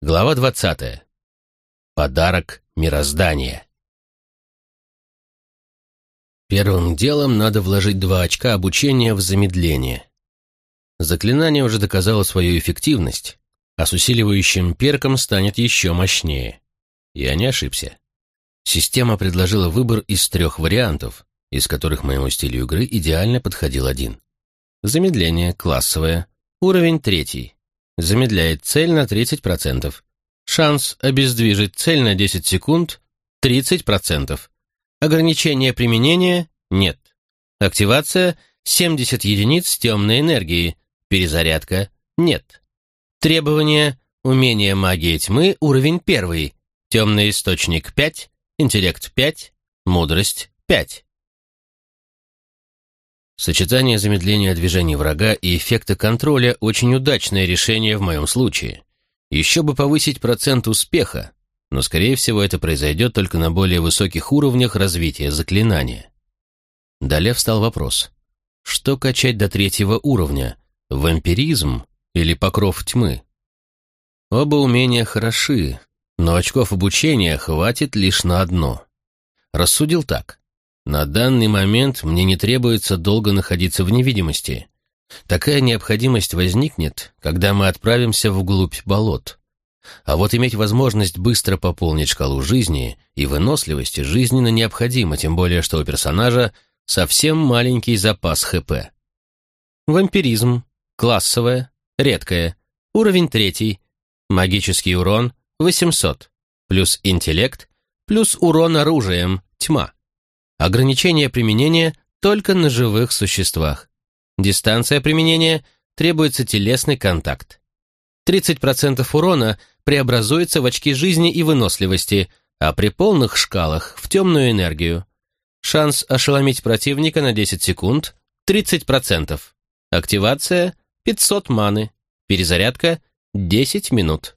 Глава 20. Подарок мироздания. Первым делом надо вложить 2 очка обучения в замедление. Заклинание уже доказало свою эффективность, а с усиливающим перком станет еще мощнее. Я не ошибся. Система предложила выбор из 3 вариантов, из которых моему стилю игры идеально подходил один. Замедление классовое, уровень 3. Замедляет цель на 30%. Шанс обездвижить цель на 10 секунд – 30%. Ограничение применения – нет. Активация – 70 единиц темной энергии. Перезарядка – нет. Требования – умение магии тьмы, уровень 1. Темный источник – 5, интеллект – 5, мудрость – 5. Сочетание замедления движений врага и эффекта контроля – очень удачное решение в моем случае. Еще бы повысить процент успеха, но, скорее всего, это произойдет только на более высоких уровнях развития заклинания. Далее встал вопрос. Что качать до 3 уровня? Вампиризм или покров тьмы? Оба умения хороши, но очков обучения хватит лишь на одно. Рассудил так. На данный момент мне не требуется долго находиться в невидимости. Такая необходимость возникнет, когда мы отправимся вглубь болот. А вот иметь возможность быстро пополнить шкалу жизни и выносливости жизненно необходимо, тем более что у персонажа совсем маленький запас ХП. Вампиризм. Классовое. Редкое. Уровень 3. Магический урон 800. Плюс интеллект. Плюс урон оружием. Тьма. Ограничение применения только на живых существах. Дистанция применения требуется телесный контакт. 30% урона преобразуется в очки жизни и выносливости, а при полных шкалах в темную энергию. Шанс ошеломить противника на 10 секунд 30%. Активация 500 маны. Перезарядка 10 минут.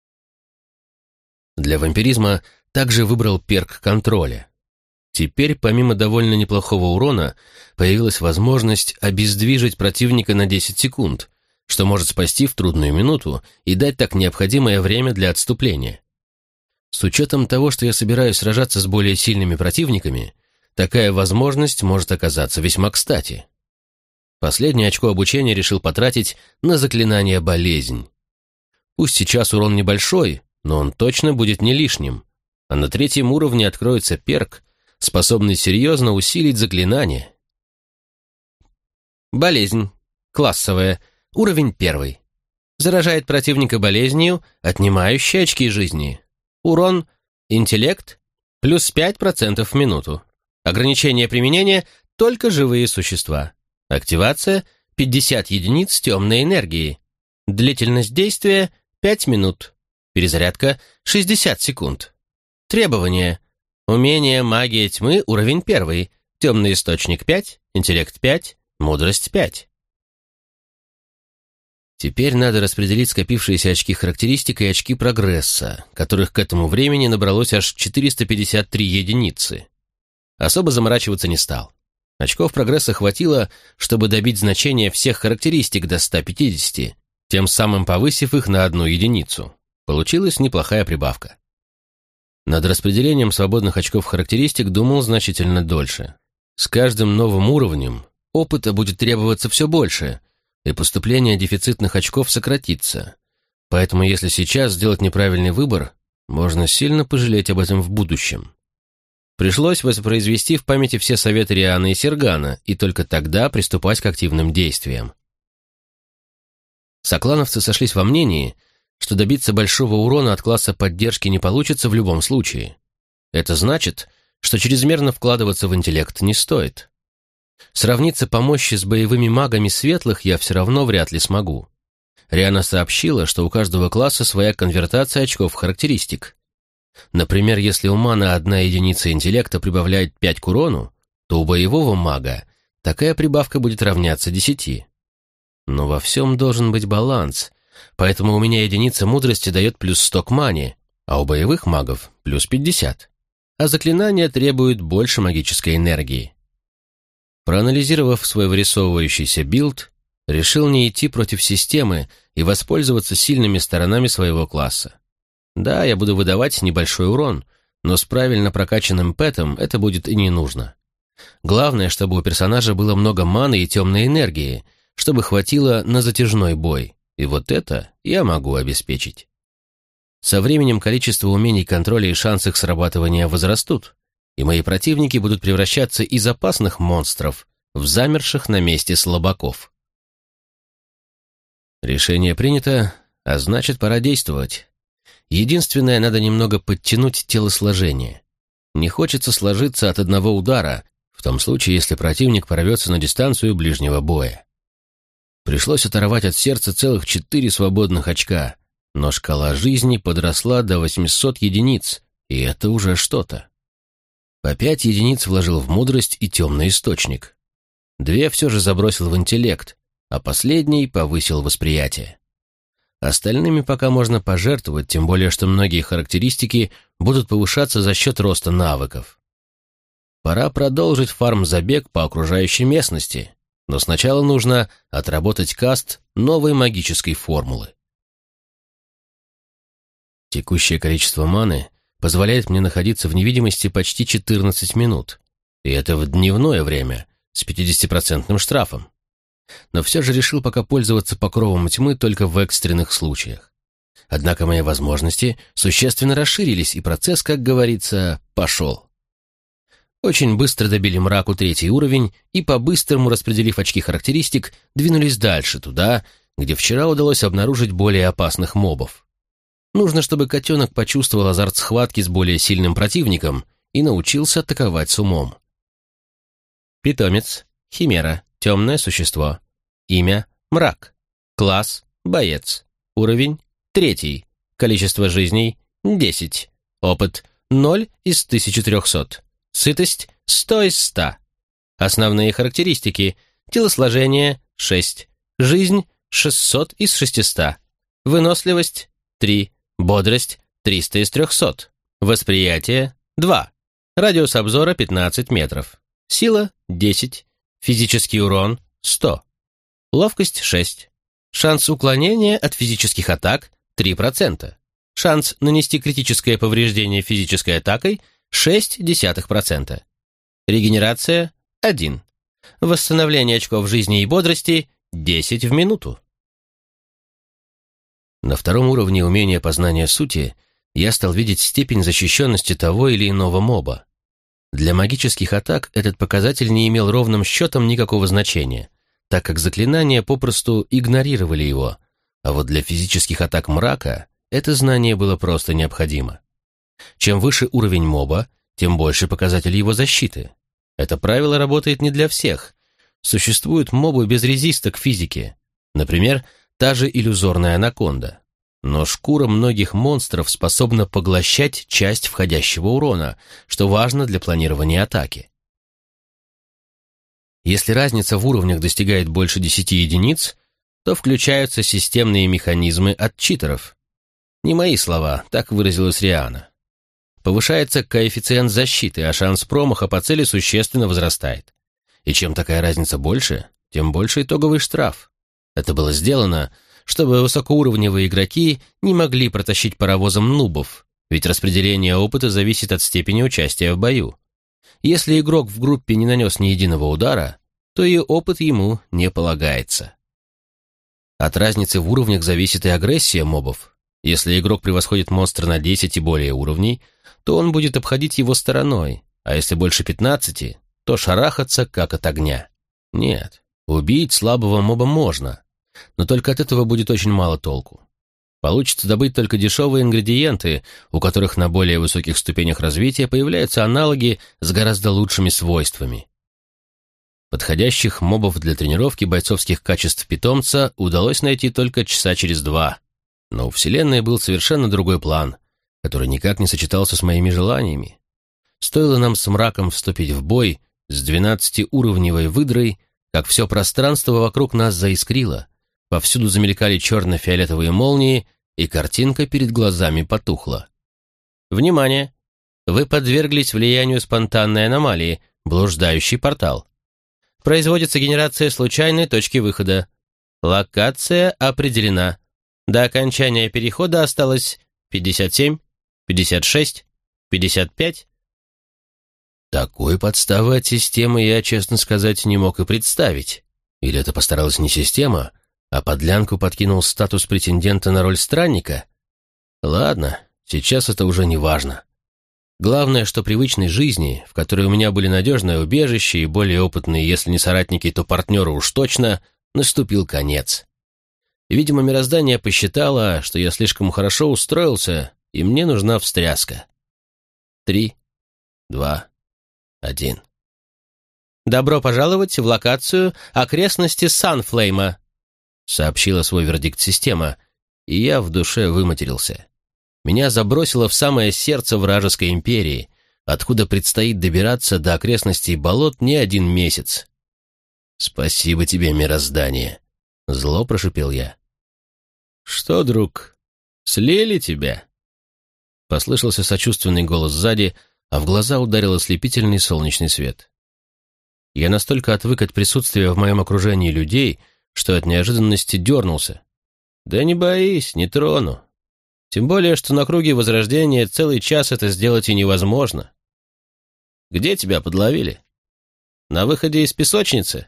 Для вампиризма также выбрал перк контроля. Теперь, помимо довольно неплохого урона, появилась возможность обездвижить противника на 10 секунд, что может спасти в трудную минуту и дать так необходимое время для отступления. С учетом того, что я собираюсь сражаться с более сильными противниками, такая возможность может оказаться весьма кстати. Последнее очко обучения решил потратить на заклинание «Болезнь». Пусть сейчас урон небольшой, но он точно будет не лишним, а на 3 уровне откроется перк, способный серьезно усилить заклинание. Болезнь. Классовая. Уровень 1. Заражает противника болезнью, отнимающей очки жизни. Урон. Интеллект. Плюс 5% в минуту. Ограничение применения – только живые существа. Активация – 50 единиц темной энергии. Длительность действия – 5 минут. Перезарядка – 60 секунд. Требования. Умение магия тьмы, уровень 1. Темный источник 5, интеллект 5, мудрость 5. Теперь надо распределить скопившиеся очки характеристик и очки прогресса, которых к этому времени набралось аж 453 единицы. Особо заморачиваться не стал. Очков прогресса хватило, чтобы добить значение всех характеристик до 150, тем самым повысив их на 1 единицу. Получилась неплохая прибавка. Над распределением свободных очков характеристик думал значительно дольше. С каждым новым уровнем опыта будет требоваться все больше, и поступление дефицитных очков сократится. Поэтому если сейчас сделать неправильный выбор, можно сильно пожалеть об этом в будущем. Пришлось воспроизвести в памяти все советы Рианы и Сергана, и только тогда приступать к активным действиям. Соклановцы сошлись во мнении, что добиться большого урона от класса поддержки не получится в любом случае. Это значит, что чрезмерно вкладываться в интеллект не стоит. Сравниться по мощи с боевыми магами светлых я все равно вряд ли смогу. Риана сообщила, что у каждого класса своя конвертация очков характеристик. Например, если у мана 1 единица интеллекта прибавляет 5 к урону, то у боевого мага такая прибавка будет равняться 10. Но во всем должен быть баланс, поэтому у меня единица мудрости дает плюс 100 к мане, а у боевых магов плюс 50. А заклинания требуют больше магической энергии. Проанализировав свой вырисовывающийся билд, решил не идти против системы и воспользоваться сильными сторонами своего класса. Да, я буду выдавать небольшой урон, но с правильно прокачанным пэтом это будет и не нужно. Главное, чтобы у персонажа было много маны и темной энергии, чтобы хватило на затяжной бой, и вот это я могу обеспечить. Со временем количество умений контроля и шанс их срабатывания возрастут, и мои противники будут превращаться из опасных монстров в замерших на месте слабаков. Решение принято, а значит, пора действовать. Единственное, надо немного подтянуть телосложение. Не хочется сложиться от одного удара, в том случае, если противник прорвется на дистанцию ближнего боя. Пришлось оторвать от сердца целых 4 свободных очка, но шкала жизни подросла до 800 единиц, и это уже что-то. По 5 единиц вложил в мудрость и темный источник. 2 все же забросил в интеллект, а последний повысил восприятие. Остальными пока можно пожертвовать, тем более что многие характеристики будут повышаться за счет роста навыков. Пора продолжить фарм-забег по окружающей местности, но сначала нужно отработать каст новой магической формулы. Текущее количество маны позволяет мне находиться в невидимости почти 14 минут, и это в дневное время с 50% штрафом. Но все же решил пока пользоваться покровом тьмы только в экстренных случаях. Однако мои возможности существенно расширились, и процесс, как говорится, пошел. Очень быстро добили мраку 3-й уровень и, по-быстрому распределив очки характеристик, двинулись дальше, туда, где вчера удалось обнаружить более опасных мобов. Нужно, чтобы котенок почувствовал азарт схватки с более сильным противником и научился атаковать с умом. Питомец, химера, темное существо. Имя – мрак. Класс – боец. Уровень – 3. Количество жизней – 10. Опыт – 0 из 1300. Сытость – 100 из 100. Основные характеристики – телосложение – 6. Жизнь – 600 из 600. Выносливость – 3. Бодрость – 300 из 300. Восприятие – 2. Радиус обзора – 15 метров. Сила – 10. Физический урон – 100. Ловкость – 6. Шанс уклонения от физических атак – 3%. Шанс нанести критическое повреждение физической атакой – 0,6%. Регенерация – 1. Восстановление очков жизни и бодрости – 10 в минуту. На 2-м уровне умения познания сути я стал видеть степень защищенности того или иного моба. Для магических атак этот показатель не имел ровным счетом никакого значения, так как заклинания попросту игнорировали его, а вот для физических атак мрака это знание было просто необходимо. Чем выше уровень моба, тем больше показатель его защиты. Это правило работает не для всех. Существуют мобы без резиста к физике, например, та же иллюзорная анаконда. Но шкура многих монстров способна поглощать часть входящего урона, что важно для планирования атаки. Если разница в уровнях достигает больше 10 единиц, то включаются системные механизмы от читеров. Не мои слова, так выразилась Риана. Повышается коэффициент защиты, а шанс промаха по цели существенно возрастает. И чем такая разница больше, тем больше итоговый штраф. Это было сделано, чтобы высокоуровневые игроки не могли протащить паровозом нубов, ведь распределение опыта зависит от степени участия в бою. Если игрок в группе не нанес ни единого удара, то и опыт ему не полагается. От разницы в уровнях зависит и агрессия мобов. Если игрок превосходит монстра на 10 и более уровней, то он будет обходить его стороной, а если больше 15, то шарахаться как от огня. Нет, убить слабого моба можно, но только от этого будет очень мало толку. Получится добыть только дешевые ингредиенты, у которых на более высоких ступенях развития появляются аналоги с гораздо лучшими свойствами. Подходящих мобов для тренировки бойцовских качеств питомца удалось найти только часа через 2. Но у Вселенной был совершенно другой план, который никак не сочетался с моими желаниями. Стоило нам с мраком вступить в бой с 12-уровневой выдрой, как все пространство вокруг нас заискрило, повсюду замелькали черно-фиолетовые молнии, и картинка перед глазами потухла. Внимание! Вы подверглись влиянию спонтанной аномалии, блуждающий портал. Производится генерация случайной точки выхода. Локация определена. До окончания перехода осталось 57, 56, 55. Такой подставы от системы я, честно сказать, не мог и представить. Или это постаралась не система, а подлянку подкинул статус претендента на роль странника? Ладно, сейчас это уже не важно. Главное, что привычной жизни, в которой у меня были надежное убежище и более опытные, если не соратники, то партнеры уж точно, наступил конец. И, видимо, мироздание посчитало, что я слишком хорошо устроился, и мне нужна встряска. 3, 2, 1. «Добро пожаловать в локацию окрестности Санфлейма», сообщила свой вердикт система, и я в душе выматерился. Меня забросило в самое сердце вражеской империи, откуда предстоит добираться до окрестностей болот не один месяц. «Спасибо тебе, мироздание», — зло прошипел я. «Что, друг, слили тебя?» Послышался сочувственный голос сзади, а в глаза ударил ослепительный солнечный свет. Я настолько отвык от присутствия в моем окружении людей, что от неожиданности дернулся. «Да не боись, не трону. Тем более, что на круге Возрождения целый час это сделать и невозможно. Где тебя подловили? На выходе из песочницы?»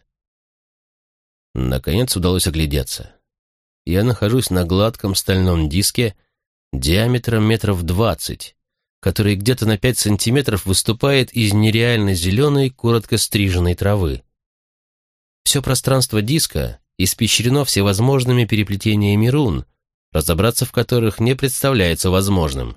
Наконец удалось оглядеться. Я нахожусь на гладком стальном диске диаметром метров 20, который где-то на 5 сантиметров выступает из нереально зеленой, коротко стриженной травы. Все пространство диска испещрено всевозможными переплетениями рун, разобраться в которых не представляется возможным.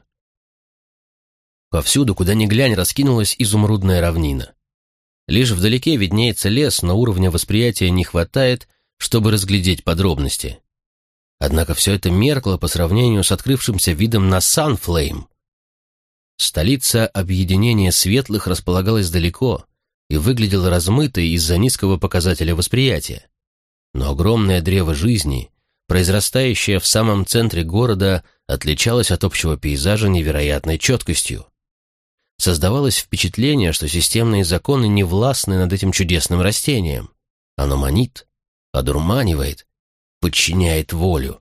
Повсюду, куда ни глянь, раскинулась изумрудная равнина. Лишь вдалеке виднеется лес, но уровня восприятия не хватает, чтобы разглядеть подробности. Однако все это меркло по сравнению с открывшимся видом на Санфлейм. Столица объединения светлых располагалась далеко и выглядела размытой из-за низкого показателя восприятия. Но огромное древо жизни, произрастающее в самом центре города, отличалось от общего пейзажа невероятной четкостью. Создавалось впечатление, что системные законы не властны над этим чудесным растением. Оно манит, одурманивает, подчиняет волю.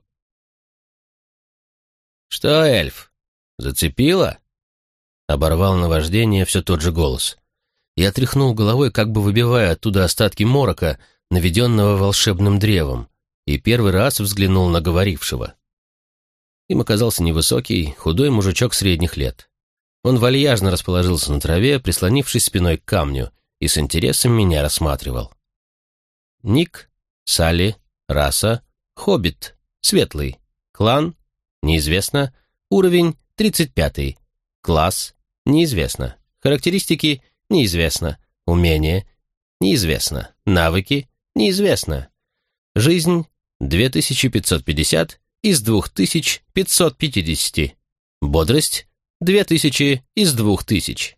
«Что, эльф, зацепило?» Оборвал наваждение все тот же голос. Я тряхнул головой, как бы выбивая оттуда остатки морока, наведенного волшебным древом, и первый раз взглянул на говорившего. Им оказался невысокий, худой мужичок средних лет. Он вальяжно расположился на траве, прислонившись спиной к камню, и с интересом меня рассматривал. Ник, Салли, раса, хоббит, светлый, клан, неизвестно, уровень 35, класс, неизвестно, характеристики, неизвестно, умения, неизвестно, навыки, неизвестно, жизнь 2550 из 2550, бодрость 2000 из 2000.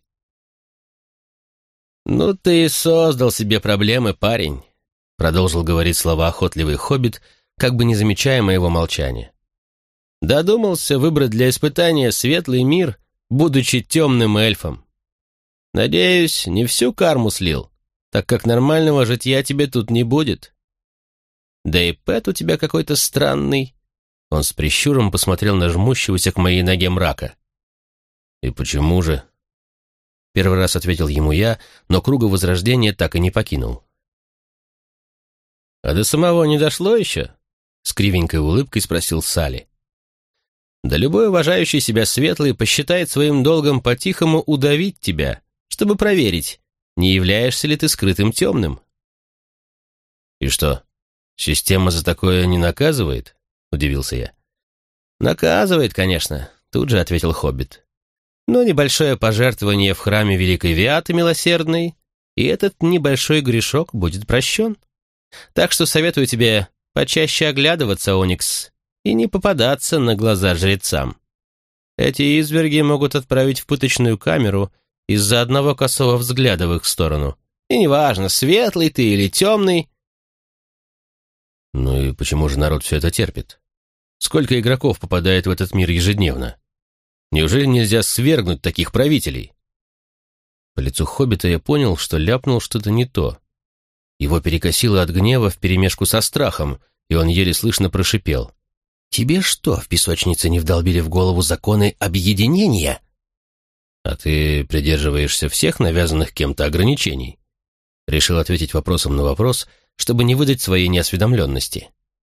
«Ну ты и создал себе проблемы, парень», — продолжил говорить слова охотливый хоббит, как бы не замечая моего молчания. «Додумался выбрать для испытания светлый мир, будучи темным эльфом. Надеюсь, не всю карму слил, так как нормального житья тебе тут не будет. Да и пэт у тебя какой-то странный». Он с прищуром посмотрел на жмущегося к моей ноге мрака. «И почему же?» Первый раз ответил ему я, но круга Возрождения так и не покинул. «А до самого не дошло еще?» С кривенькой улыбкой спросил Салли. «Да любой уважающий себя светлый посчитает своим долгом по-тихому удавить тебя, чтобы проверить, не являешься ли ты скрытым темным». «И что, система за такое не наказывает?» — удивился я. «Наказывает, конечно», — тут же ответил хоббит. «Но небольшое пожертвование в храме Великой Виаты Милосердной, и этот небольшой грешок будет прощен. Так что советую тебе почаще оглядываться, Оникс, и не попадаться на глаза жрецам. Эти изверги могут отправить в пыточную камеру из-за одного косого взгляда в их сторону. И неважно, светлый ты или темный». «Ну и почему же народ все это терпит? Сколько игроков попадает в этот мир ежедневно? Неужели нельзя свергнуть таких правителей?» По лицу хоббита я понял, что ляпнул что-то не то. Его перекосило от гнева вперемешку со страхом, и он еле слышно прошипел. Тебе что, в песочнице не вдолбили в голову законы объединения? А ты придерживаешься всех навязанных кем-то ограничений? Решил ответить вопросом на вопрос, чтобы не выдать своей неосведомленности.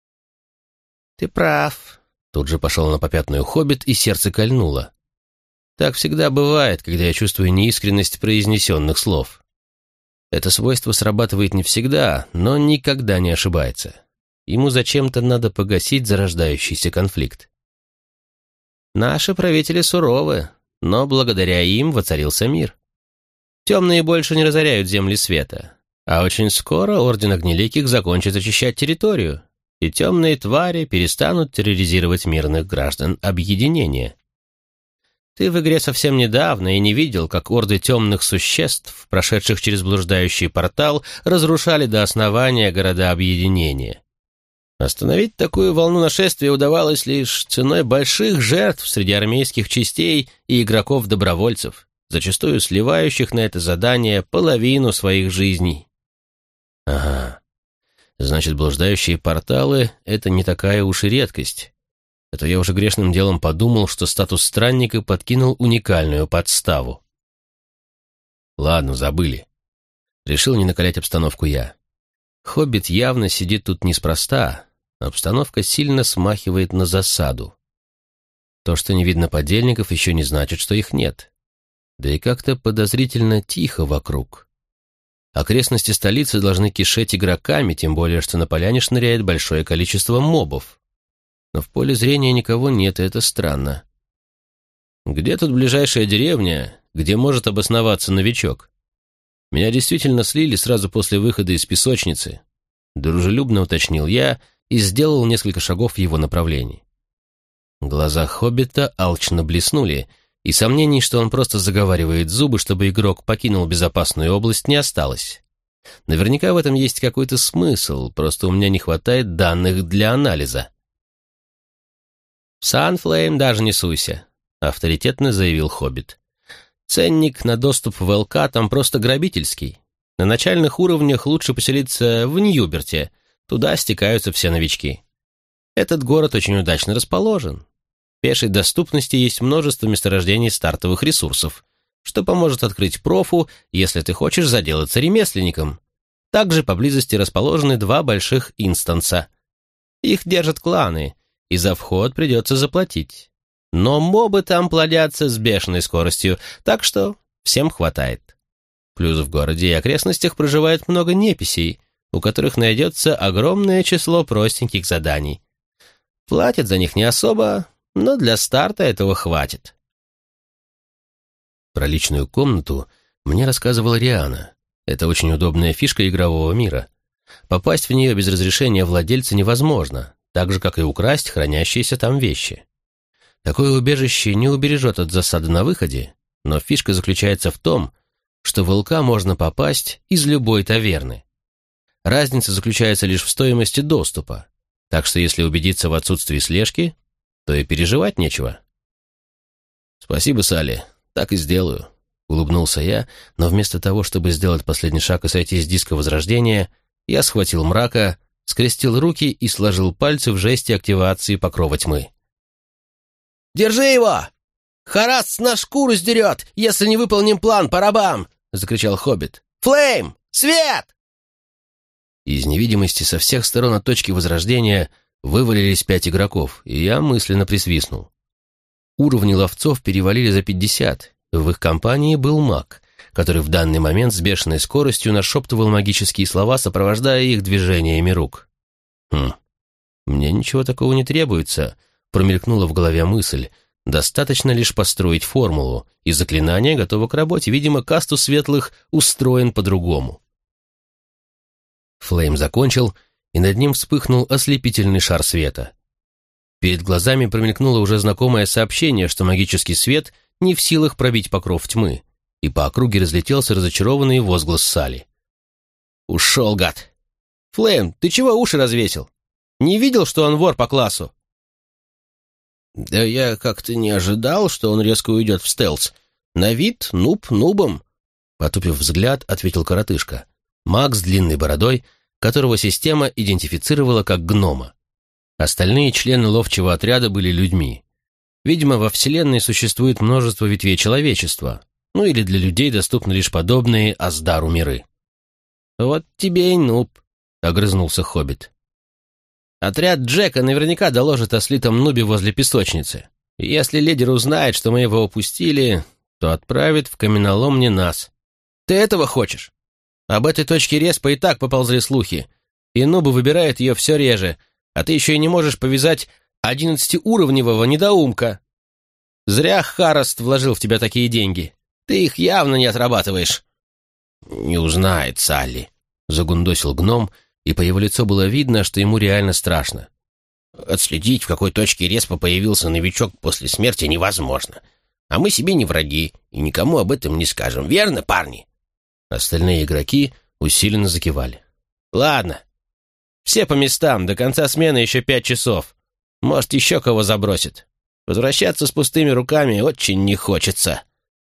Ты прав. Тут же пошел на попятную хоббит, и сердце кольнуло. Так всегда бывает, когда я чувствую неискренность произнесенных слов. Это свойство срабатывает не всегда, но никогда не ошибается. Ему зачем-то надо погасить зарождающийся конфликт. Наши правители суровы, но благодаря им воцарился мир. Темные больше не разоряют земли света, а очень скоро Орден Огнеликих закончит очищать территорию, и темные твари перестанут терроризировать мирных граждан объединения. Ты в игре совсем недавно и не видел, как орды темных существ, прошедших через блуждающий портал, разрушали до основания города объединения. Остановить такую волну нашествия удавалось лишь ценой больших жертв среди армейских частей и игроков-добровольцев, зачастую сливающих на это задание половину своих жизней. Ага, значит, блуждающие порталы — это не такая уж и редкость. А то я уже грешным делом подумал, что статус странника подкинул уникальную подставу. Ладно, забыли. Решил не накалять обстановку я. Хоббит явно сидит тут неспроста. Обстановка сильно смахивает на засаду. То, что не видно подельников, еще не значит, что их нет. Да и как-то подозрительно тихо вокруг. Окрестности столицы должны кишеть игроками, тем более, что на поляне шныряет большое количество мобов. Но в поле зрения никого нет, и это странно. Где тут ближайшая деревня, где может обосноваться новичок? Меня действительно слили сразу после выхода из песочницы. Дружелюбно уточнил я и сделал несколько шагов в его направлении. Глаза хоббита алчно блеснули, и сомнений, что он просто заговаривает зубы, чтобы игрок покинул безопасную область, не осталось. Наверняка в этом есть какой-то смысл, просто у меня не хватает данных для анализа. «В Санфлейм даже не суйся», — авторитетно заявил хоббит. «Ценник на доступ в ЛК там просто грабительский. На начальных уровнях лучше поселиться в Ньюберте, туда стекаются все новички. Этот город очень удачно расположен. В пешей доступности есть множество месторождений стартовых ресурсов, что поможет открыть профу, если ты хочешь заделаться ремесленником. Также поблизости расположены 2 больших инстанса. Их держат кланы, и за вход придется заплатить. Но мобы там плодятся с бешеной скоростью, так что всем хватает. Плюс в городе и окрестностях проживает много неписей, у которых найдется огромное число простеньких заданий. Платят за них не особо, но для старта этого хватит. Про личную комнату мне рассказывала Риана. Это очень удобная фишка игрового мира. Попасть в нее без разрешения владельца невозможно, так же, как и украсть хранящиеся там вещи. Такое убежище не убережет от засады на выходе, но фишка заключается в том, что в ЛК можно попасть из любой таверны. Разница заключается лишь в стоимости доступа, так что если убедиться в отсутствии слежки, то и переживать нечего. «Спасибо, Салли, так и сделаю», — улыбнулся я, но вместо того, чтобы сделать последний шаг и сойти с диска возрождения, я схватил мрака, скрестил руки и сложил пальцы в жесте активации покрова тьмы. «Держи его! Харас на шкуру сдерет, если не выполним план по рабам!» — закричал хоббит. «Флейм! Свет!» Из невидимости со всех сторон от точки возрождения вывалились 5 игроков, и я мысленно присвистнул. Уровни ловцов перевалили за 50, в их компании был маг, который в данный момент с бешеной скоростью нашептывал магические слова, сопровождая их движениями рук. Мне ничего такого не требуется, промелькнула в голове мысль. Достаточно лишь построить формулу, и заклинание готово к работе. Видимо, касту светлых устроен по-другому. Флейм закончил, и над ним вспыхнул ослепительный шар света. Перед глазами промелькнуло уже знакомое сообщение, что магический свет не в силах пробить покров тьмы, и по округе разлетелся разочарованный возглас Салли. «Ушел, гад! Флейм, ты чего уши развесил? Не видел, что он вор по классу?» «Да я как-то не ожидал, что он резко уйдет в стелс. На вид нуб нубом», — потупив взгляд, ответил коротышка. Маг с длинной бородой, которого система идентифицировала как гнома. Остальные члены ловчего отряда были людьми. Видимо, во Вселенной существует множество ветвей человечества, ну или для людей доступны лишь подобные Аздару миры. «Вот тебе и нуб», — огрызнулся Хоббит. «Отряд Джека наверняка доложит о слитом нубе возле песочницы. И если лидер узнает, что мы его упустили, то отправит в каменолом не нас. Ты этого хочешь? Об этой точке респа и так поползли слухи, и нубы выбирают ее все реже, а ты еще и не можешь повязать 11-уровневого недоумка. Зря Хараст вложил в тебя такие деньги. Ты их явно не отрабатываешь». «Не узнает Салли», — загундосил гном, и по его лицу было видно, что ему реально страшно. «Отследить, в какой точке респа появился новичок после смерти, невозможно. А мы себе не враги и никому об этом не скажем. Верно, парни?» Остальные игроки усиленно закивали. «Ладно. Все по местам. До конца смены еще 5 часов. Может, еще кого забросит. Возвращаться с пустыми руками очень не хочется».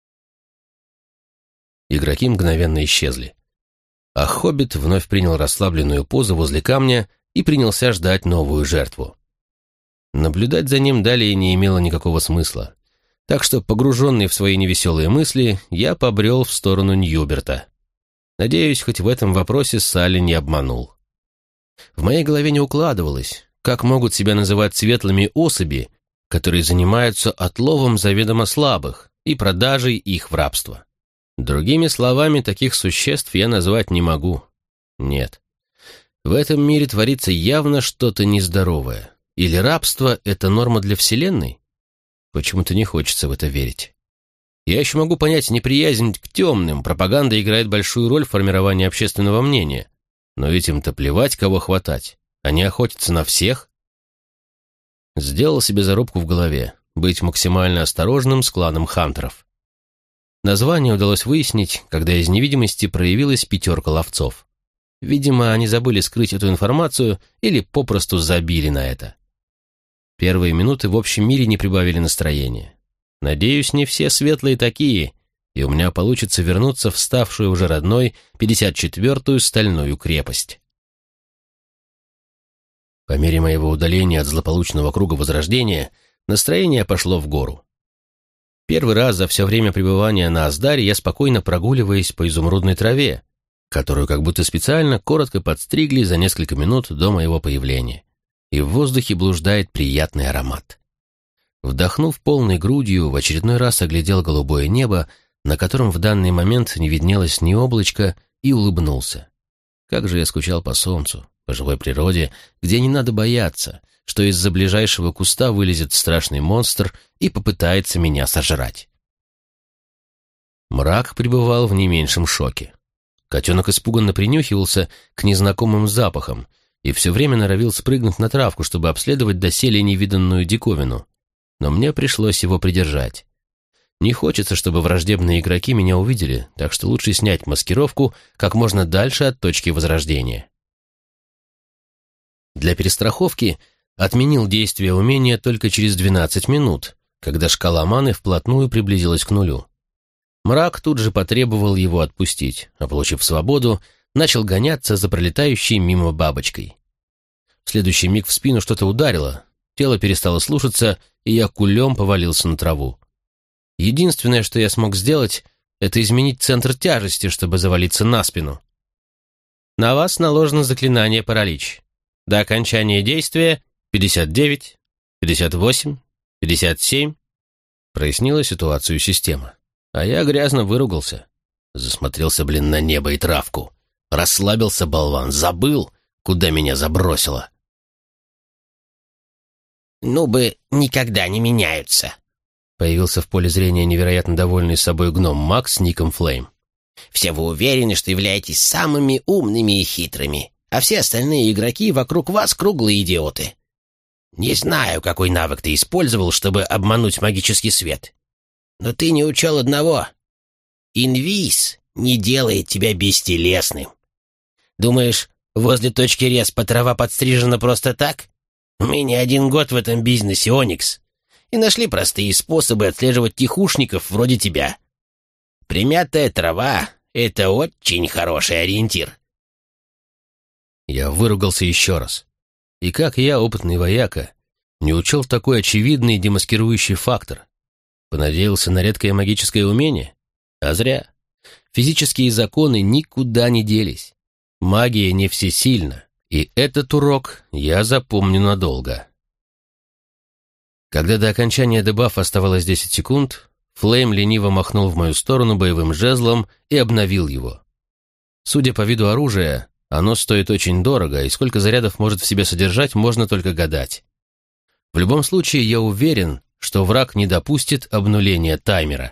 Игроки мгновенно исчезли. А Хоббит вновь принял расслабленную позу возле камня и принялся ждать новую жертву. Наблюдать за ним далее не имело никакого смысла, так что, погруженный в свои невеселые мысли, я побрел в сторону Ньюберта. Надеюсь, хоть в этом вопросе Салли не обманул. В моей голове не укладывалось, как могут себя называть светлыми особи, которые занимаются отловом заведомо слабых и продажей их в рабство. Другими словами, таких существ я назвать не могу. Нет. В этом мире творится явно что-то нездоровое. Или рабство — это норма для Вселенной? Почему-то не хочется в это верить. Я еще могу понять неприязнь к темным, пропаганда играет большую роль в формировании общественного мнения. Но ведь им-то плевать, кого хватать. Они охотятся на всех. Сделал себе зарубку в голове — быть максимально осторожным с кланом хантеров. Название удалось выяснить, когда из невидимости проявилась 5 ловцов. Видимо, они забыли скрыть эту информацию или попросту забили на это. Первые минуты в общем мире не прибавили настроения. Надеюсь, не все светлые такие, и у меня получится вернуться в ставшую уже родной 54-ю стальную крепость. По мере моего удаления от злополучного круга возрождения, настроение пошло в гору. Первый раз за все время пребывания на Аздаре я спокойно прогуливаюсь по изумрудной траве, которую как будто специально коротко подстригли за несколько минут до моего появления, и в воздухе блуждает приятный аромат. Вдохнув полной грудью, в очередной раз оглядел голубое небо, на котором в данный момент не виднелось ни облачка, и улыбнулся. Как же я скучал по солнцу, по живой природе, где не надо бояться, что из-за ближайшего куста вылезет страшный монстр и попытается меня сожрать. Мрак пребывал в не меньшем шоке. Котенок испуганно принюхивался к незнакомым запахам и все время норовил спрыгнуть на травку, чтобы обследовать доселе невиданную диковину. Но мне пришлось его придержать. Не хочется, чтобы враждебные игроки меня увидели, так что лучше снять маскировку как можно дальше от точки возрождения. Для перестраховки отменил действие умения только через 12 минут, когда шкала маны вплотную приблизилась к нулю. Мрак тут же потребовал его отпустить, а, получив свободу, начал гоняться за пролетающей мимо бабочкой. В следующий миг в спину что-то ударило, тело перестало слушаться, и я кулем повалился на траву. Единственное, что я смог сделать, это изменить центр тяжести, чтобы завалиться на спину. На вас наложено заклинание «Паралич». До окончания действия 59, 58, 57. Прояснила ситуацию система. А я грязно выругался. Засмотрелся, на небо и травку. Расслабился, болван, забыл, куда меня забросило. «Нубы никогда не меняются», — появился в поле зрения невероятно довольный собой гном Макс с ником Флейм. «Все вы уверены, что являетесь самыми умными и хитрыми, а все остальные игроки вокруг вас круглые идиоты. Не знаю, какой навык ты использовал, чтобы обмануть магический свет. Но ты не учел одного. Инвиз не делает тебя бестелесным. Думаешь, возле точки респа трава подстрижена просто так? Мы не 1 год в этом бизнесе, Оникс, и нашли простые способы отслеживать тихушников вроде тебя. Примятая трава — это очень хороший ориентир». Я выругался еще раз. И как я, опытный вояка, не учел такой очевидный демаскирующий фактор? Понадеялся на редкое магическое умение? А зря. Физические законы никуда не делись. Магия не всесильна, и этот урок я запомню надолго. Когда до окончания дебафа оставалось 10 секунд, Флейм лениво махнул в мою сторону боевым жезлом и обновил его. Судя по виду оружия, оно стоит очень дорого, и сколько зарядов может в себе содержать, можно только гадать. В любом случае, я уверен, что враг не допустит обнуления таймера.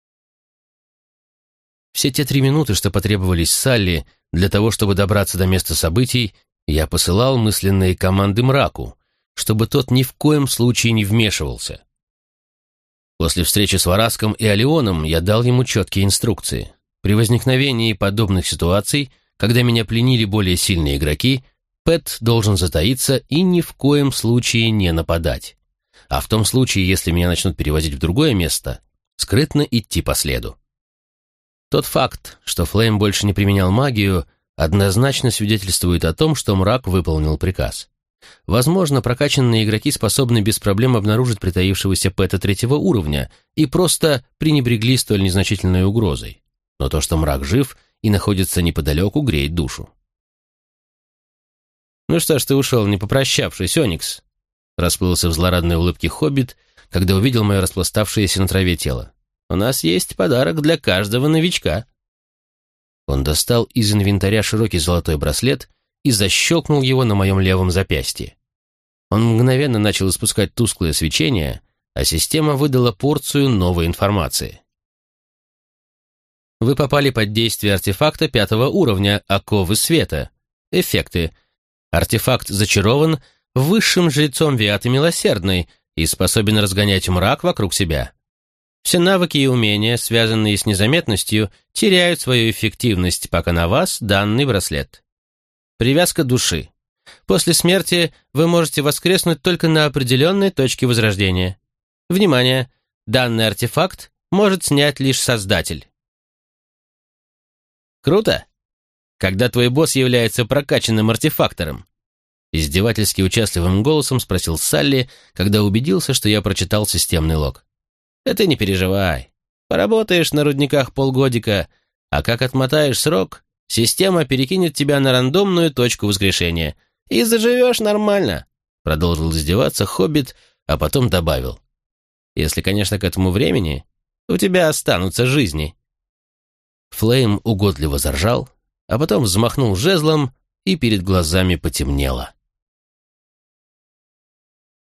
Все те 3 минуты, что потребовались Салли для того, чтобы добраться до места событий, я посылал мысленные команды мраку, чтобы тот ни в коем случае не вмешивался. После встречи с Вараском и Алионом я дал ему четкие инструкции. При возникновении подобных ситуаций, когда меня пленили более сильные игроки, Пэт должен затаиться и ни в коем случае не нападать. А в том случае, если меня начнут перевозить в другое место, скрытно идти по следу. Тот факт, что Флейм больше не применял магию, однозначно свидетельствует о том, что мрак выполнил приказ. Возможно, прокачанные игроки способны без проблем обнаружить притаившегося Пэта 3-го уровня и просто пренебрегли столь незначительной угрозой. Но то, что мрак жив и находится неподалеку, греет душу. «Ну что ж ты ушел, не попрощавшись, Оникс?» Расплылся в злорадной улыбке хоббит, когда увидел мое распластавшееся на траве тело. «У нас есть подарок для каждого новичка». Он достал из инвентаря широкий золотой браслет и защелкнул его на моем левом запястье. Он мгновенно начал испускать тусклое свечение, а система выдала порцию новой информации. Вы попали под действие артефакта 5-го уровня «Оковы света». Эффекты. Артефакт зачарован высшим жрецом Виаты Милосердной и способен разгонять мрак вокруг себя. Все навыки и умения, связанные с незаметностью, теряют свою эффективность, пока на вас данный браслет. Привязка души. После смерти вы можете воскреснуть только на определенной точке возрождения. Внимание! Данный артефакт может снять лишь Создатель. Круто? Когда твой босс является прокачанным артефактором? Издевательски участливым голосом спросил Салли, когда убедился, что я прочитал системный лог. Да ты не переживай. Поработаешь на рудниках полгодика, а как отмотаешь срок, система перекинет тебя на рандомную точку воскрешения. И заживешь нормально. Продолжил издеваться хоббит, а потом добавил. Если, конечно, к этому времени у тебя останутся жизни. Флейм угодливо заржал, а потом взмахнул жезлом, и перед глазами потемнело.